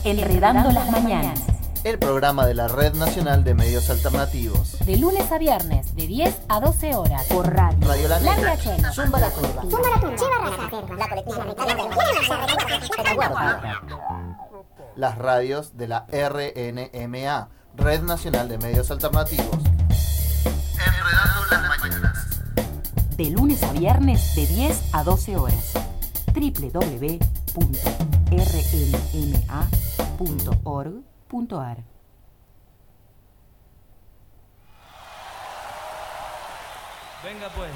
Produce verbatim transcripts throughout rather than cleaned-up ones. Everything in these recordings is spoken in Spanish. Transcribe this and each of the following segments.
Enredando las mañanas. El programa de la Red Nacional de Medios Alternativos. De lunes a viernes, de diez a doce horas. Por radio. Radio La Negra. Zumba la Curva. Zumba la Turba. La Colectiva. Las radios de la R N M A, Red Nacional de Medios Alternativos. Enredando las mañanas. De lunes a viernes, de diez a doce horas. doble u doble u doble u punto r n m a punto org punto a r. Venga pues.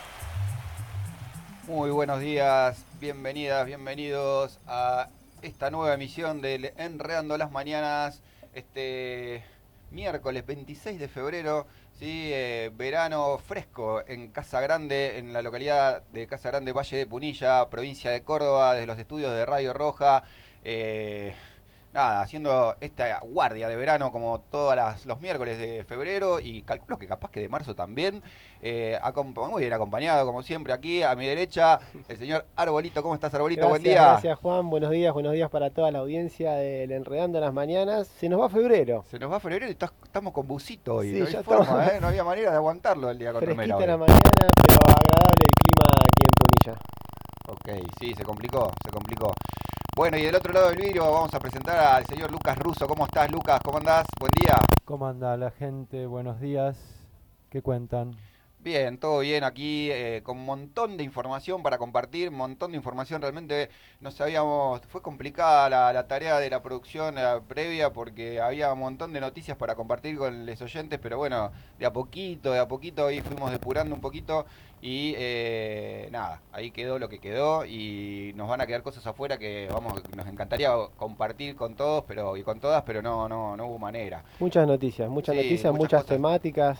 Muy buenos días, bienvenidas, bienvenidos a esta nueva emisión del Enredando las Mañanas, este miércoles veintiséis de febrero, ¿sí? Eh, verano fresco en Casa Grande, en la localidad de Casa Grande, Valle de Punilla, provincia de Córdoba, desde los estudios de Radio Roja. Eh, Nada, haciendo esta guardia de verano como todos las, los miércoles de febrero y calculo que capaz que de marzo también. Eh, muy bien acompañado, como siempre, aquí a mi derecha, el señor Arbolito. ¿Cómo estás, Arbolito? Gracias, Buen día. Gracias, Juan. Buenos días, buenos días para toda la audiencia del Enredando las Mañanas. Se nos va febrero. Se nos va febrero y está, estamos con busito hoy. Sí, no hay ya forma, estamos. ¿eh? No había manera de aguantarlo el día con remera. Fresquita hoy. la mañana, pero agradable el clima aquí en Punilla. Ok, sí, se complicó, se complicó. Bueno, y del otro lado del vidrio vamos a presentar al señor Lucas Russo. ¿Cómo estás, Lucas? ¿Cómo andás? Buen día. ¿Cómo anda la gente? Buenos días. ¿Qué cuentan? Bien, todo bien aquí, eh, con un montón de información para compartir, un montón de información. Realmente no sabíamos, fue complicada la, la tarea de la producción eh, previa porque había un montón de noticias para compartir con los oyentes, pero bueno, de a poquito, de a poquito ahí fuimos depurando un poquito y eh, nada, ahí quedó lo que quedó y nos van a quedar cosas afuera que vamos, nos encantaría compartir con todos pero y con todas, pero no, no, no hubo manera. Muchas noticias, muchas Sí, noticias, muchas muchas cosas. temáticas.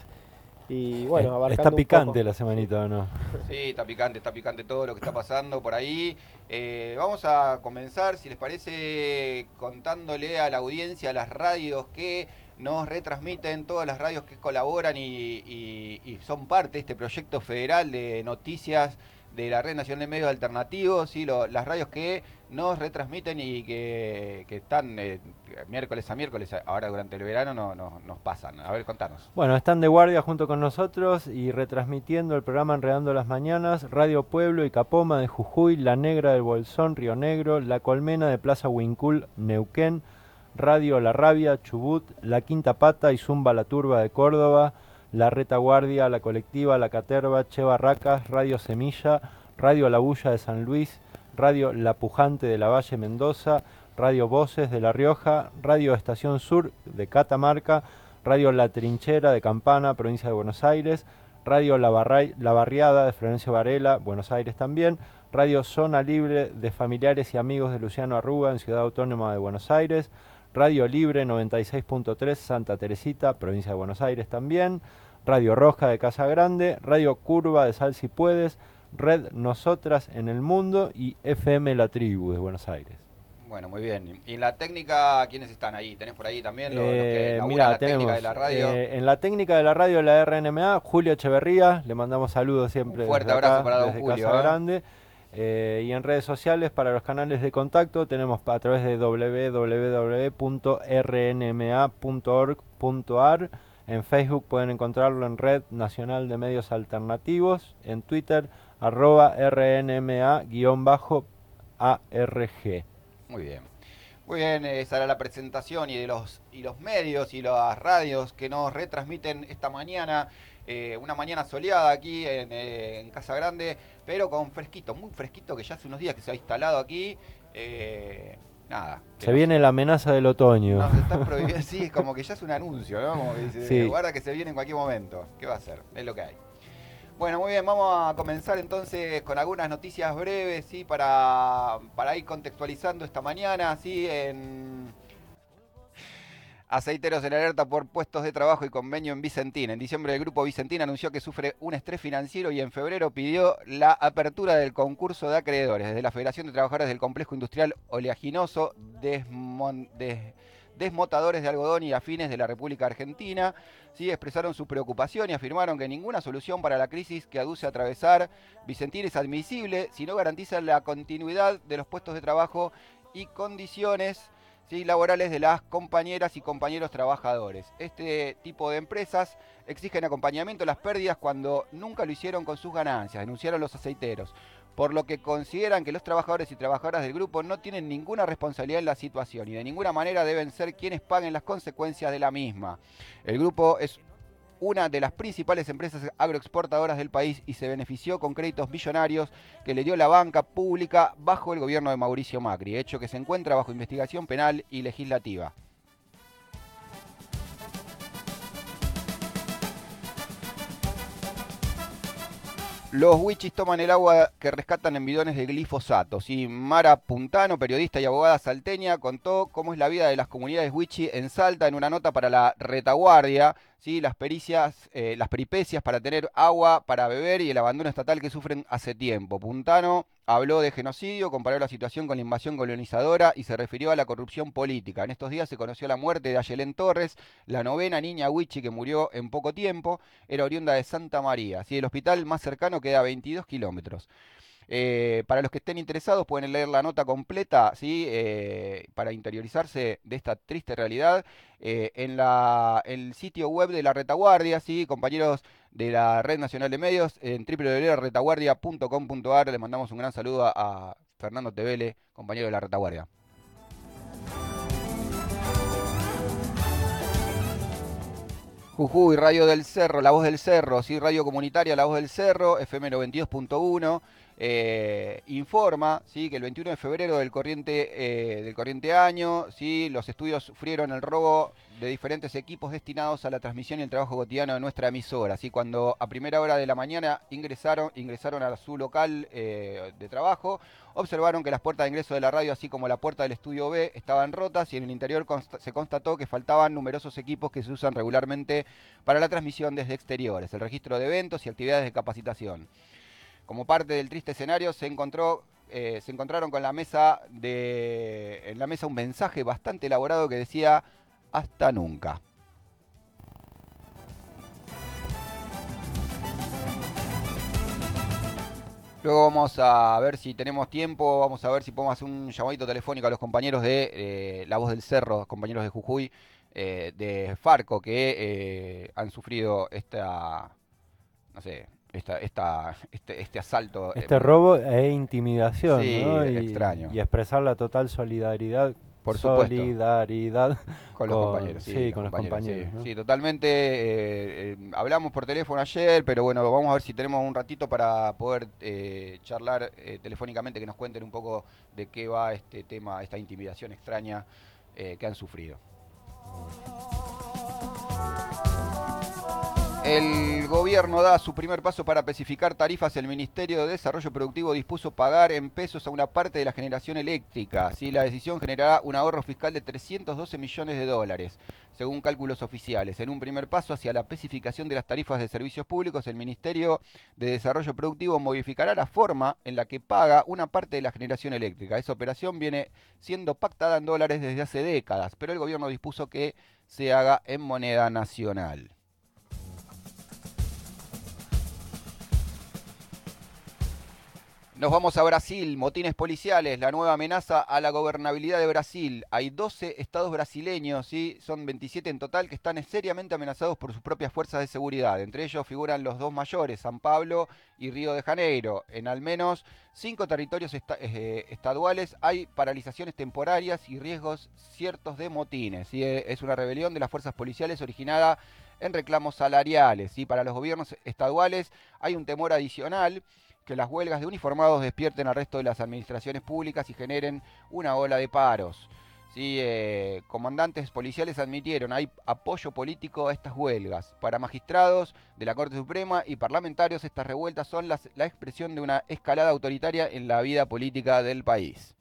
Y bueno, Eh, abarcando Está un picante poco. la semanita, ¿o no? Sí, está picante, está picante todo lo que está pasando por ahí. Eh, vamos a comenzar, si les parece, contándole a la audiencia, a las radios que nos retransmiten, todas las radios que colaboran y, y, y son parte de este proyecto federal de noticias de la Red Nacional de Medios Alternativos, ¿sí? Lo, las radios que nos retransmiten y que, que están eh, miércoles a miércoles, ahora durante el verano no, no, nos pasan. A ver, contanos. Bueno, están de guardia junto con nosotros y retransmitiendo el programa Enredando las Mañanas, Radio Pueblo y Capoma de Jujuy, La Negra del Bolsón, Río Negro, La Colmena de Plaza Huincul, Neuquén, Radio La Rabia, Chubut, La Quinta Pata y Zumba la Turba de Córdoba, La Retaguardia, La Colectiva, La Caterva, Che Barracas, Radio Semilla, Radio La Bulla de San Luis, Radio La Pujante de la Valle Mendoza, Radio Voces de La Rioja, Radio Estación Sur de Catamarca, Radio La Trinchera de Campana, provincia de Buenos Aires, Radio La, Barra- La Barriada de Florencio Varela, Buenos Aires también, Radio Zona Libre de Familiares y Amigos de Luciano Arruga en Ciudad Autónoma de Buenos Aires, Radio Libre noventa y seis punto tres Santa Teresita, provincia de Buenos Aires también, Radio Roja de Casa Grande, Radio Curva de Sal Si Puedes, Red Nosotras en el Mundo y F M La Tribu de Buenos Aires. Bueno, muy bien. ¿Y en la técnica quiénes están ahí? ¿Tenés por ahí también los, los que Eh, laburan mira, la tenemos técnica de la radio? eh, en la técnica de la radio de la R N M A, Julio Echeverría, le mandamos saludos siempre. Un fuerte desde abrazo acá, para don desde Julio, Casa ¿eh? Grande. Eh, y en redes sociales, para los canales de contacto, tenemos a través de doble u doble u doble u punto r n m a punto org punto a r. En Facebook pueden encontrarlo en Red Nacional de Medios Alternativos. En Twitter, arroba R N M A guión bajo A R G. Muy bien. Muy bien, esa era la presentación y de los y los medios y las radios que nos retransmiten esta mañana, eh, una mañana soleada aquí en, eh, en Casa Grande, pero con fresquito, muy fresquito, que ya hace unos días que se ha instalado aquí. Eh, nada. Se nos- viene la amenaza del otoño. Nos están prohibiendo, sí, es como que ya es un anuncio, ¿no? Como que dice, Sí. guarda que se viene en cualquier momento. ¿Qué va a hacer? Es lo que hay. Bueno, muy bien, vamos a comenzar entonces con algunas noticias breves, ¿sí? Para, para ir contextualizando esta mañana, ¿sí? En Aceiteros en alerta por puestos de trabajo y convenio en Vicentín. En diciembre el grupo Vicentín anunció que sufre un estrés financiero y en febrero pidió la apertura del concurso de acreedores. Desde la Federación de Trabajadores del Complejo Industrial Oleaginoso, Desmon, des, Desmotadores de Algodón y Afines de la República Argentina, sí, expresaron su preocupación y afirmaron que ninguna solución para la crisis que aduce atravesar Vicentín es admisible si no garantiza la continuidad de los puestos de trabajo y condiciones ¿sí? laborales de las compañeras y compañeros trabajadores. Este tipo de empresas exigen acompañamiento a las pérdidas cuando nunca lo hicieron con sus ganancias, denunciaron los aceiteros, por lo que consideran que los trabajadores y trabajadoras del grupo no tienen ninguna responsabilidad en la situación y de ninguna manera deben ser quienes paguen las consecuencias de la misma. El grupo es una de las principales empresas agroexportadoras del país y se benefició con créditos millonarios que le dio la banca pública bajo el gobierno de Mauricio Macri, hecho que se encuentra bajo investigación penal y legislativa. Los wichis toman el agua que rescatan en bidones de glifosato. ¿Sí? Mara Puntano, periodista y abogada salteña, contó cómo es la vida de las comunidades wichi en Salta en una nota para la Retaguardia. ¿Sí? Las pericias, eh, las peripecias para tener agua para beber y el abandono estatal que sufren hace tiempo. Puntano habló de genocidio, comparó la situación con la invasión colonizadora y se refirió a la corrupción política. En estos días se conoció la muerte de Ayelén Torres, la novena niña wichi que murió en poco tiempo. Era oriunda de Santa María. ¿Sí? El hospital más cercano queda a veintidós kilómetros. Eh, para los que estén interesados pueden leer la nota completa, ¿sí? eh, para interiorizarse de esta triste realidad eh, en la, el sitio web de la Retaguardia, ¿sí? compañeros de la Red Nacional de Medios, en w w w punto retaguardia punto com punto a r. Les mandamos un gran saludo a, a Fernando Tevele, compañero de la Retaguardia. Jujuy, Radio del Cerro, La Voz del Cerro, ¿sí? Radio Comunitaria La Voz del Cerro, F M noventa y dos punto uno, eh, informa, ¿sí? que el veintiuno de febrero del corriente, eh, del corriente año, ¿sí? los estudios sufrieron el robo de diferentes equipos destinados a la transmisión y el trabajo cotidiano de nuestra emisora. ¿Sí? Cuando a primera hora de la mañana ingresaron, ingresaron a su local eh, de trabajo, observaron que las puertas de ingreso de la radio, así como la puerta del estudio B, estaban rotas y en el interior const- se constató que faltaban numerosos equipos que se usan regularmente para la transmisión desde exteriores, el registro de eventos y actividades de capacitación. Como parte del triste escenario, se encontró, eh, se encontraron con la mesa de, en la mesa un mensaje bastante elaborado que decía "hasta nunca". Luego vamos a ver si tenemos tiempo, vamos a ver si podemos hacer un llamadito telefónico a los compañeros de eh, La Voz del Cerro, compañeros de Jujuy, eh, de Farco, que eh, han sufrido esta, no sé, esta, esta, este, este asalto. Este eh, robo e intimidación, sí, ¿no? Y, extraño. y expresar la total solidaridad. Por supuesto. Solidaridad con los con- compañeros. Sí, sí, los con los compañeros, compañeros, sí. ¿no? Sí, totalmente. eh, eh, hablamos por teléfono ayer, pero bueno, vamos a ver si tenemos un ratito para poder eh, charlar eh, telefónicamente, que nos cuenten un poco de qué va este tema, esta intimidación extraña eh, que han sufrido. El gobierno da su primer paso para especificar tarifas. El Ministerio de Desarrollo Productivo dispuso pagar en pesos a una parte de la generación eléctrica. ¿Sí? La decisión generará un ahorro fiscal de trescientos doce millones de dólares, según cálculos oficiales. En un primer paso hacia la especificación de las tarifas de servicios públicos, el Ministerio de Desarrollo Productivo modificará la forma en la que paga una parte de la generación eléctrica. Esa operación viene siendo pactada en dólares desde hace décadas, pero el gobierno dispuso que se haga en moneda nacional. Nos vamos a Brasil, motines policiales, la nueva amenaza a la gobernabilidad de Brasil. Hay doce estados brasileños, ¿sí? Son veintisiete en total, que están seriamente amenazados por sus propias fuerzas de seguridad. Entre ellos figuran los dos mayores, San Pablo y Río de Janeiro. En al menos cinco territorios esta- eh, estaduales hay paralizaciones temporarias y riesgos ciertos de motines, ¿sí? Es una rebelión de las fuerzas policiales originada en reclamos salariales, ¿sí? Para los gobiernos estaduales hay un temor adicional: que las huelgas de uniformados despierten al resto de las administraciones públicas y generen una ola de paros. Sí, eh, comandantes policiales admitieron hay apoyo político a estas huelgas. Para magistrados de la Corte Suprema y parlamentarios, estas revueltas son las- la expresión de una escalada autoritaria en la vida política del país.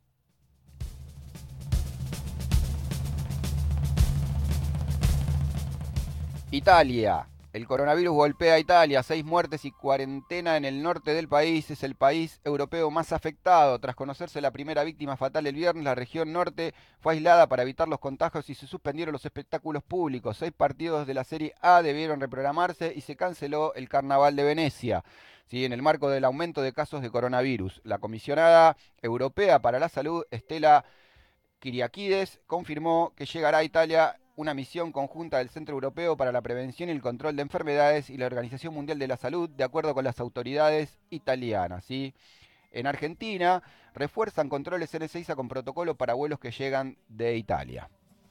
Italia. El coronavirus golpea a Italia, seis muertes y cuarentena en el norte del país. Es el país europeo más afectado. Tras conocerse la primera víctima fatal el viernes, la región norte fue aislada para evitar los contagios y se suspendieron los espectáculos públicos. Seis partidos de la Serie A debieron reprogramarse y se canceló el Carnaval de Venecia. Sí, en el marco del aumento de casos de coronavirus, la comisionada europea para la salud, Stella Kyriakides confirmó que llegará a Italia una misión conjunta del Centro Europeo para la Prevención y el Control de Enfermedades y la Organización Mundial de la Salud, de acuerdo con las autoridades italianas, ¿sí? En Argentina, refuerzan controles en Ezeiza con protocolo para vuelos que llegan de Italia.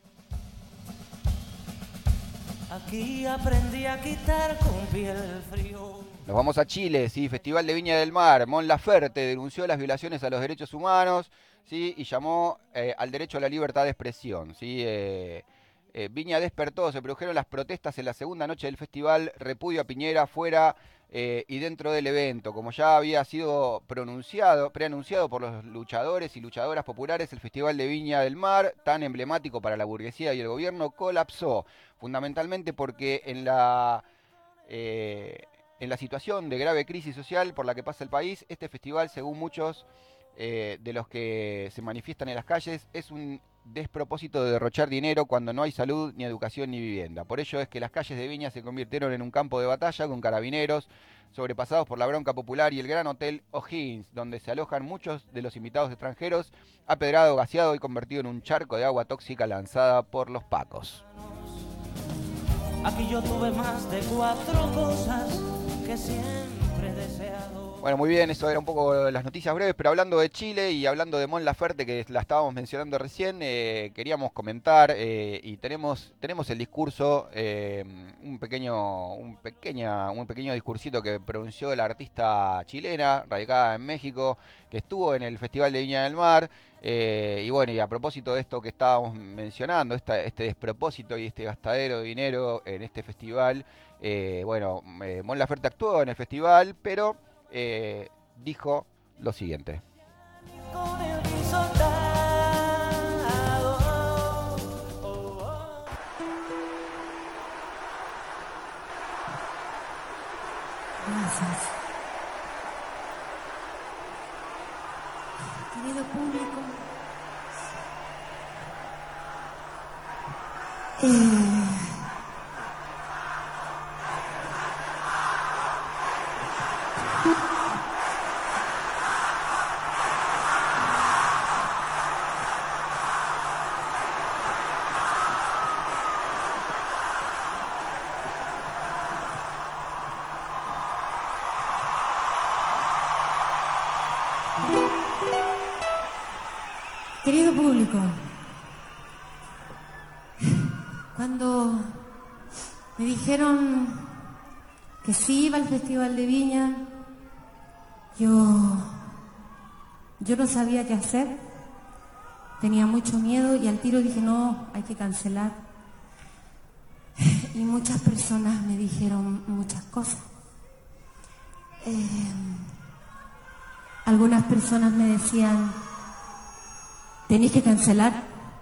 Aquí aprendí a quitar con piel el frío. Nos vamos a Chile, ¿sí? Festival de Viña del Mar. Mon Laferte denunció las violaciones a los derechos humanos, ¿sí? Y llamó eh, al derecho a la libertad de expresión, ¿sí? Eh, eh, Viña despertó, se produjeron las protestas en la segunda noche del festival, repudio a Piñera fuera eh, y dentro del evento. Como ya había sido pronunciado, preanunciado por los luchadores y luchadoras populares, el Festival de Viña del Mar, tan emblemático para la burguesía y el gobierno, colapsó, fundamentalmente porque en la... Eh, En la situación de grave crisis social por la que pasa el país, este festival, según muchos eh, de los que se manifiestan en las calles, es un despropósito de derrochar dinero cuando no hay salud, ni educación, ni vivienda. Por ello es que las calles de Viña se convirtieron en un campo de batalla con carabineros sobrepasados por la bronca popular y el Gran Hotel O'Higgins, donde se alojan muchos de los invitados extranjeros, apedrado, gaseado y convertido en un charco de agua tóxica lanzada por los pacos. Aquí yo tuve más de cuatro cosas que siempre he deseado. Bueno, muy bien, eso era un poco las noticias breves, pero hablando de Chile y hablando de Mon Laferte, que la estábamos mencionando recién, eh, queríamos comentar eh, y tenemos tenemos el discurso, eh, un pequeño un pequeña un pequeño discursito que pronunció la artista chilena radicada en México, que estuvo en el Festival de Viña del Mar. Eh, y bueno, y a propósito de esto que estábamos mencionando, esta, este despropósito y este gastadero de dinero en este festival, eh, bueno, eh, Mon Laferte actuó en el festival, pero eh, dijo lo siguiente. Con el bisoldado, oh, oh. Gracias. Querido público, eh, querido público, cuando me dijeron que sí iba al Festival de Viña, yo, yo no sabía qué hacer, tenía mucho miedo y al tiro dije no, hay que cancelar. Y muchas personas me dijeron muchas cosas. Eh, algunas personas me decían, tenéis que cancelar.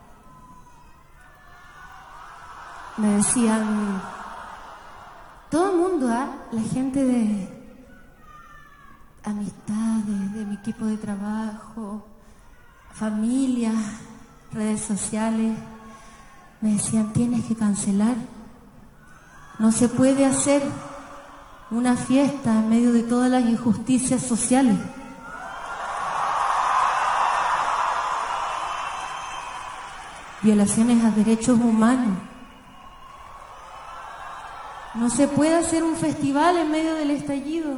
Me decían, todo el mundo, ¿eh? La gente de amistades, de mi equipo de trabajo, familia, redes sociales, me decían, tienes que cancelar. No se puede hacer una fiesta en medio de todas las injusticias sociales. Violaciones a derechos humanos. No se puede hacer un festival en medio del estallido.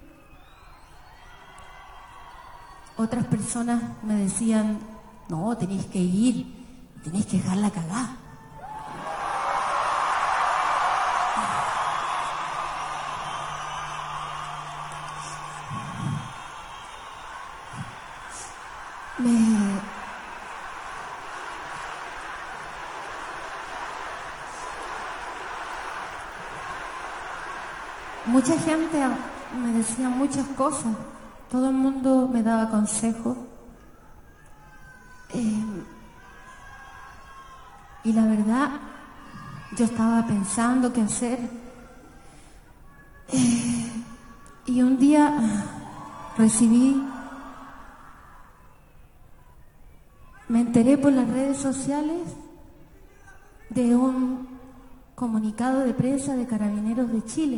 Otras personas me decían, no, tenéis que ir, tenéis que dejarla cagada. Me... Mucha gente me decía muchas cosas, todo el mundo me daba consejos. Eh, y la verdad, yo estaba pensando qué hacer. Eh, y un día recibí, me enteré por las redes sociales de un comunicado de prensa de Carabineros de Chile.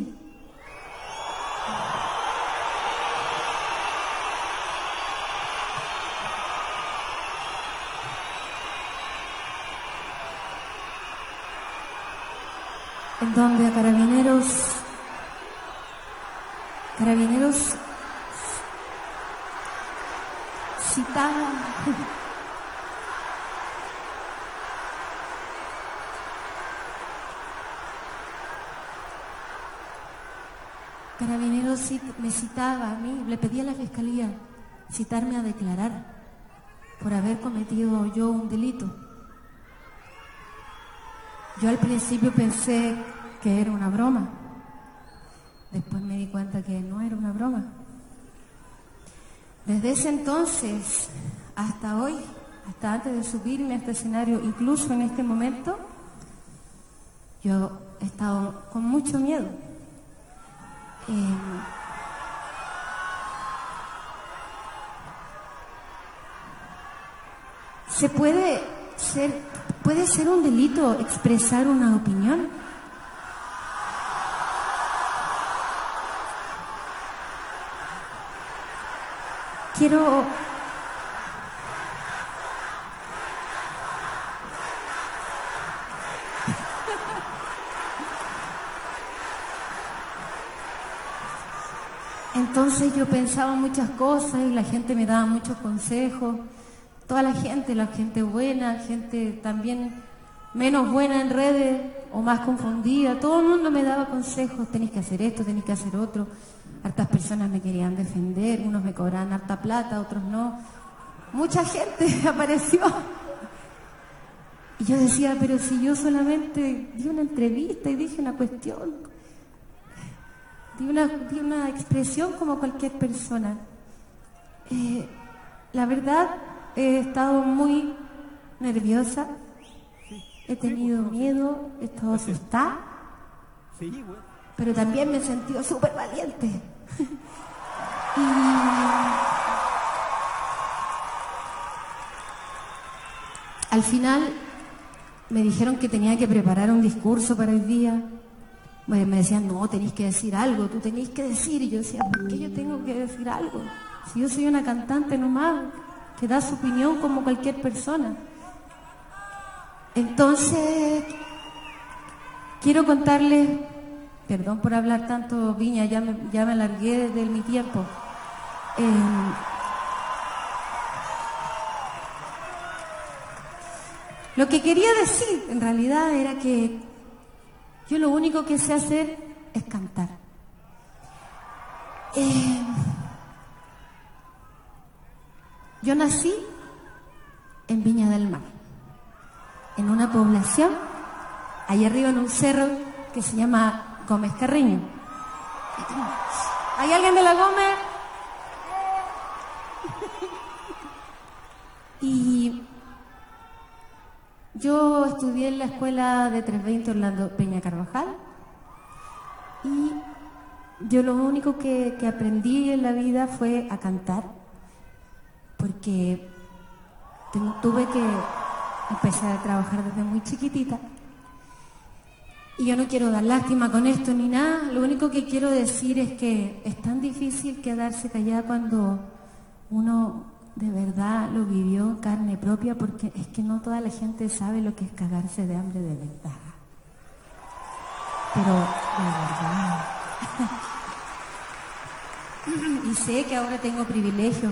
en donde a carabineros, carabineros citaban Carabineros me citaba a mí, le pedía a la fiscalía citarme a declarar por haber cometido yo un delito. Yo al principio pensé que era una broma, después me di cuenta que no era una broma. Desde ese entonces hasta hoy, hasta antes de subirme a este escenario, incluso en este momento, yo he estado con mucho miedo. Eh, ¿Se puede ser, puede ser un delito expresar una opinión? Quiero Entonces yo pensaba muchas cosas y la gente me daba muchos consejos. Toda la gente, la gente buena, gente también menos buena en redes o más confundida, todo el mundo me daba consejos, tenés que hacer esto, tenés que hacer otro. Hartas personas me querían defender, unos me cobraban harta plata, otros no. Mucha gente apareció. Y yo decía, pero si yo solamente di una entrevista y dije una cuestión, di una, di una expresión como cualquier persona. Eh, la verdad, he estado muy nerviosa, he tenido miedo, he estado asustada, pero también me he sentido súper valiente. Y al final me dijeron que tenía que preparar un discurso para el día. Bueno, me decían, no, tenéis que decir algo, tú tenéis que decir. Y yo decía, ¿por qué yo tengo que decir algo? Si yo soy una cantante nomás, que da su opinión como cualquier persona. Entonces, quiero contarles, perdón por hablar tanto, Viña, ya me, ya me alargué de mi tiempo. Eh, lo que quería decir, en realidad, era que yo lo único que sé hacer es cantar. Eh, yo nací en Viña del Mar, en una población, ahí arriba en un cerro que se llama Gómez Carreño. ¿Hay alguien de la Gómez? Y yo estudié en la escuela de trescientos veinte Orlando Peña Carvajal y yo lo único que, que aprendí en la vida fue a cantar, porque tuve que empezar a trabajar desde muy chiquitita. Y yo no quiero dar lástima con esto ni nada, lo único que quiero decir es que es tan difícil quedarse callada cuando uno de verdad lo vivió en carne propia, porque es que no toda la gente sabe lo que es cagarse de hambre de verdad. Pero de verdad. Y sé que ahora tengo privilegio.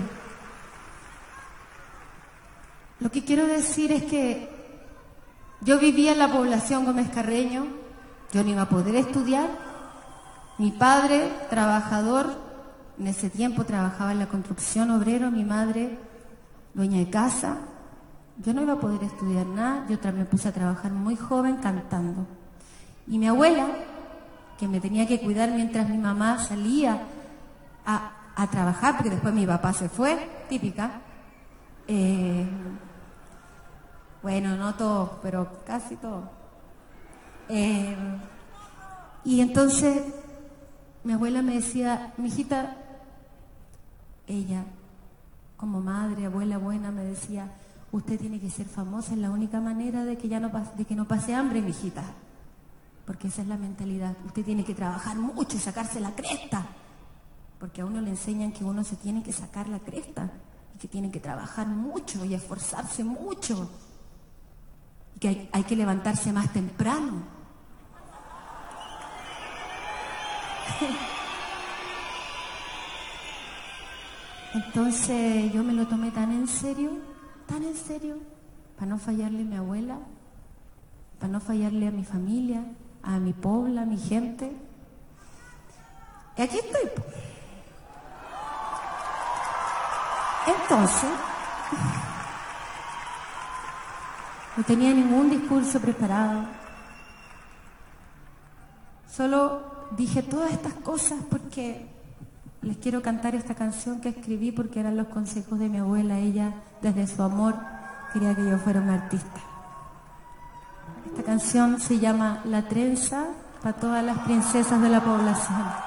Lo que quiero decir es que yo vivía en la población Gómez Carreño, yo no iba a poder estudiar. Mi padre, trabajador, en ese tiempo trabajaba en la construcción, obrero, mi madre, dueña de casa. Yo no iba a poder estudiar nada, yo me puse a trabajar muy joven cantando. Y mi abuela, que me tenía que cuidar mientras mi mamá salía a, a trabajar, porque después mi papá se fue, típica. Eh, bueno, no todo, pero casi todo. Eh, y entonces mi abuela me decía, mijita, ella, como madre, abuela buena, me decía, usted tiene que ser famosa, es la única manera de que ya no pase, de que no pase hambre, mijita. Porque esa es la mentalidad. Usted tiene que trabajar mucho y sacarse la cresta. Porque a uno le enseñan que uno se tiene que sacar la cresta. Y que tiene que trabajar mucho y esforzarse mucho. Y que hay, hay que levantarse más temprano. Entonces yo me lo tomé tan en serio, tan en serio, para no fallarle a mi abuela, para no fallarle a mi familia, a mi pueblo, a mi gente. Y aquí estoy. Po. Entonces, no tenía ningún discurso preparado. Solo dije todas estas cosas porque les quiero cantar esta canción que escribí porque eran los consejos de mi abuela. Ella, desde su amor, quería que yo fuera una artista. Esta canción se llama La Trenza, para todas las princesas de la población.